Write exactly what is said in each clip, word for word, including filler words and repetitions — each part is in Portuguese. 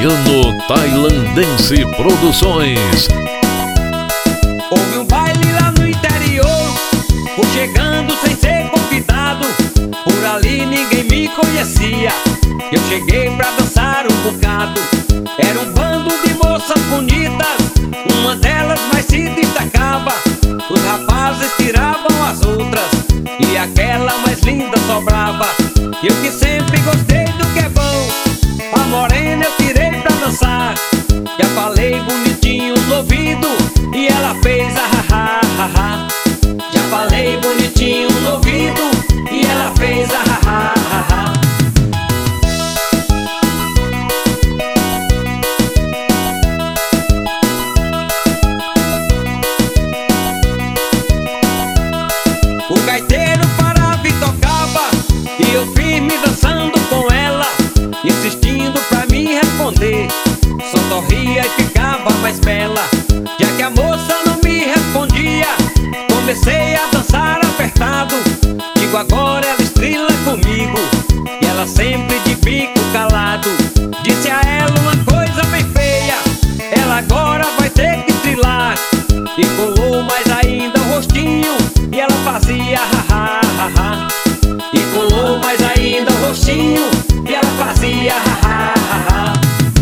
Fabiano Tailandense Produções. Houve um baile lá no interior, fui chegando sem ser convidado. Por ali ninguém me conhecia, eu cheguei pra dançar um bocado. Era um bando de moças bonitas, uma delas mais se destacava. Os rapazes tiravam as outras e aquela mais linda sobrava. Eu que sempre gostei do que é bom, a morena eu tirei pra dançar. Já falei bonitinho no ouvido e ela fez a ha ha ha ha. Já falei bonitinho no ouvido e ela fez a ha ha ha ha. O gaiteiro parava e tocava e eu firme dançando com ela, insistindo pra me responder. Só sorria e ficava mais bela. Já que a moça não me respondia, comecei a dançar apertado. Digo, agora ela estrila comigo, e ela sempre de bico calado. Disse a ela uma coisa bem feia, ela agora vai ter que estrilar. E colou mais ainda o rostinho e ela fazia ha ha ha ha. E colou mais ainda o rostinho e ela fazia ha ha ha ha.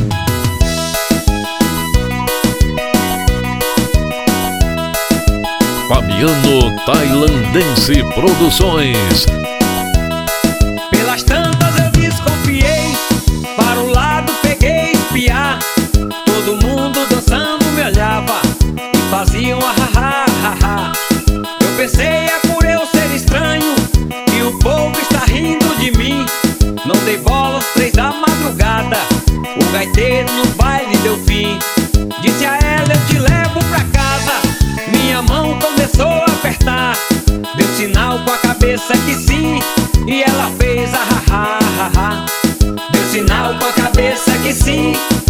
Fabiano Tailandense Produções. Pelas tantas eu desconfiei, para o lado peguei espiar. Todo mundo dançando me olhava e fazia um ha ha ha ha. Eu pensei, é por eu ser estranho que o povo está rindo de mim. Não dei bola às três da madrugada, o gaiteiro no baile deu fim. Disse a ela, eu te levo pra casa. Minha mão começou a apertar, deu sinal com a cabeça que sim, e ela fez a ha ha ha ha. Deu sinal com a cabeça que sim,